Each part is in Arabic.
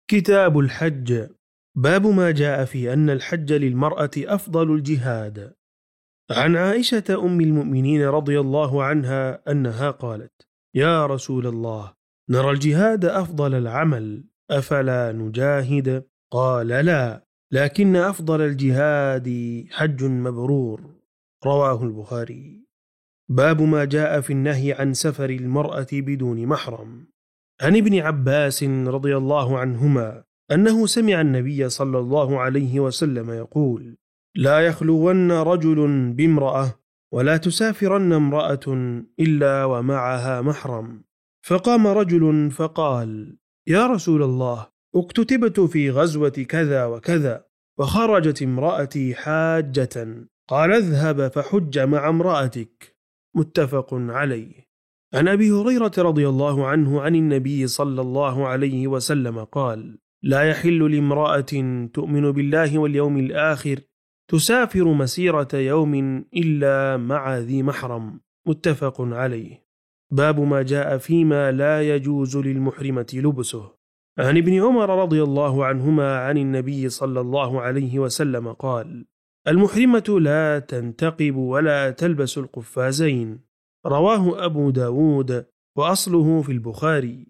كتاب الحج. باب ما جاء في أن الحج للمرأة أفضل الجهاد. عن عائشة أم المؤمنين رضي الله عنها أنها قالت: يا رسول الله، نرى الجهاد أفضل العمل، أفلا نجاهد؟ قال: لا، لكن أفضل الجهاد حج مبرور. رواه البخاري. باب ما جاء في النهي عن سفر المرأة بدون محرم. عن ابن عباس رضي الله عنهما أنه سمع النبي صلى الله عليه وسلم يقول: لا يخلون رجل بامرأة، ولا تسافرن امرأة إلا ومعها محرم. فقام رجل فقال: يا رسول الله، اكتتبت في غزوة كذا وكذا، وخرجت امرأتي حاجة. قال: اذهب فحج مع امرأتك. متفق عليه. عن أبي هريرة رضي الله عنه عن النبي صلى الله عليه وسلم قال: لا يحل لامرأة تؤمن بالله واليوم الآخر تسافر مسيرة يوم إلا مع ذي محرم. متفق عليه. باب ما جاء فيما لا يجوز للمحرمة لبسه. عن ابن عمر رضي الله عنهما عن النبي صلى الله عليه وسلم قال: المحرمة لا تنتقب ولا تلبس القفازين. رواه أبو داود وأصله في البخاري.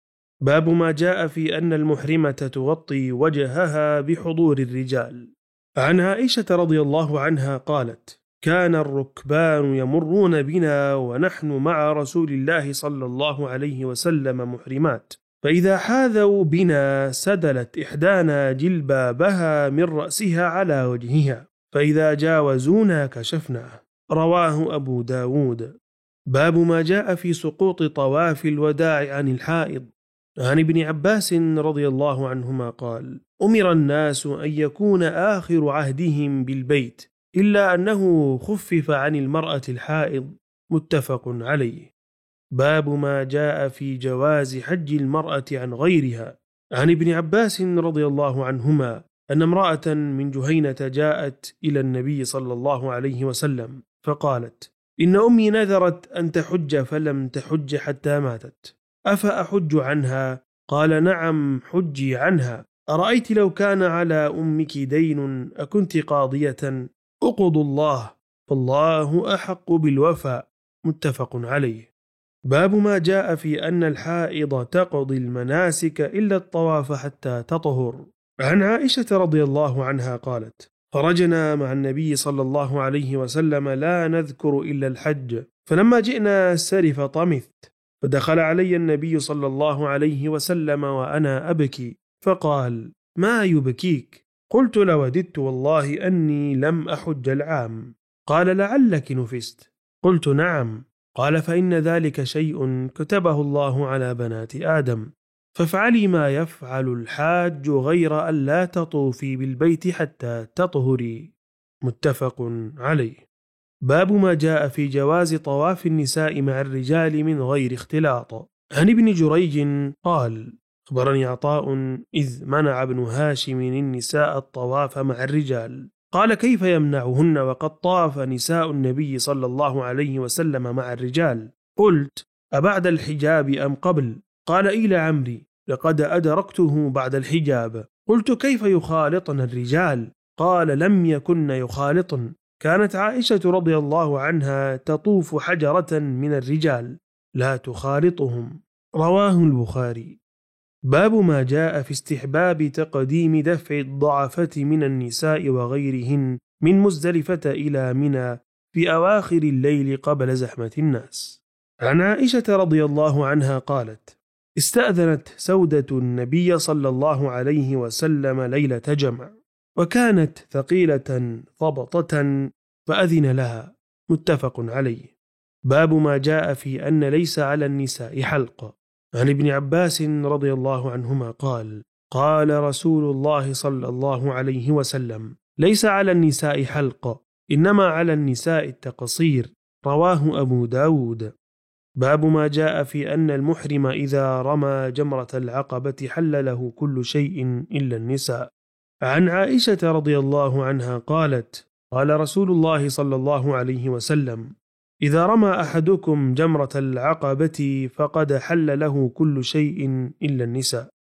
باب ما جاء في أن المحرمة تغطي وجهها بحضور الرجال. عن عائشة رضي الله عنها قالت: كان الركبان يمرون بنا ونحن مع رسول الله صلى الله عليه وسلم محرمات، فإذا حاذوا بنا سدلت إحدانا جلبابها من رأسها على وجهها، فإذا جاوزونا كشفناه. رواه أبو داود. باب ما جاء في سقوط طواف الوداع عن الحائض. عن ابن عباس رضي الله عنهما قال: أمر الناس أن يكون آخر عهدهم بالبيت، إلا أنه خفف عن المرأة الحائض. متفق عليه. باب ما جاء في جواز حج المرأة عن غيرها. عن ابن عباس رضي الله عنهما أن امرأة من جهينة جاءت إلى النبي صلى الله عليه وسلم فقالت: إن أمي نذرت أن تحج فلم تحج حتى ماتت، أفأحج عنها؟ قال: نعم، حجي عنها. أرأيت لو كان على أمك دين أكنت قاضية؟ أقضوا الله، فالله أحق بالوفاء. متفق عليه. باب ما جاء في أن الحائض تقضي المناسك إلا الطواف حتى تطهر. عن عائشة رضي الله عنها قالت: خرجنا مع النبي صلى الله عليه وسلم لا نذكر إلا الحج، فلما جئنا سرف طمثت، فدخل علي النبي صلى الله عليه وسلم وأنا أبكي، فقال: ما يبكيك؟ قلت: لوددت والله أني لم أحج العام. قال: لعلك نفست؟ قلت: نعم. قال: فإن ذلك شيء كتبه الله على بنات آدم، فافعلي ما يفعل الحاج غير أن لا تطوفي بالبيت حتى تطهري. متفق عليه. باب ما جاء في جواز طواف النساء مع الرجال من غير اختلاط. عن ابن جريج قال: أخبرني عطاء إذ منع ابن هاشم النساء الطواف مع الرجال. قال: كيف يمنعهن وقد طاف نساء النبي صلى الله عليه وسلم مع الرجال؟ قلت: أبعد الحجاب أم قبل؟ قال: إلى عمري، لقد أدركته بعد الحجاب. قلت: كيف يخالطن الرجال؟ قال: لم يكن يخالطن، كانت عائشة رضي الله عنها تطوف حجرة من الرجال لا تخالطهم. رواه البخاري. باب ما جاء في استحباب تقديم دفع الضعفة من النساء وغيرهن من مزدلفة إلى منى في أواخر الليل قبل زحمة الناس. عن عائشة رضي الله عنها قالت: استأذنت سودة النبي صلى الله عليه وسلم ليلة جمع، وكانت ثقيلة ضبطة فأذن لها. متفق عليه. باب ما جاء في أن ليس على النساء حلق. عن ابن عباس رضي الله عنهما قال: قال رسول الله صلى الله عليه وسلم: ليس على النساء حلق، إنما على النساء التقصير. رواه أبو داود. باب ما جاء في أن المحرم إذا رمى جمرة العقبة حل له كل شيء إلا النساء. عن عائشة رضي الله عنها قالت: قال رسول الله صلى الله عليه وسلم: إذا رمى أحدكم جمرة العقبة فقد حل له كل شيء إلا النساء.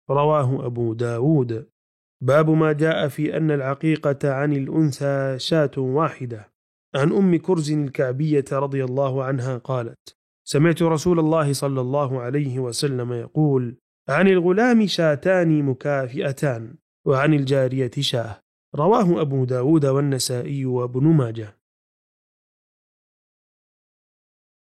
رواه أبو داود. باب ما جاء في أن العقيقة عن الأنثى شاة واحدة. عن أم كرز الكعبية رضي الله عنها قالت: سمعت رسول الله صلى الله عليه وسلم يقول: عن الغلام شاتان مكافئتان، وعن الجارية شاه. رواه أبو داود والنسائي وابن ماجه.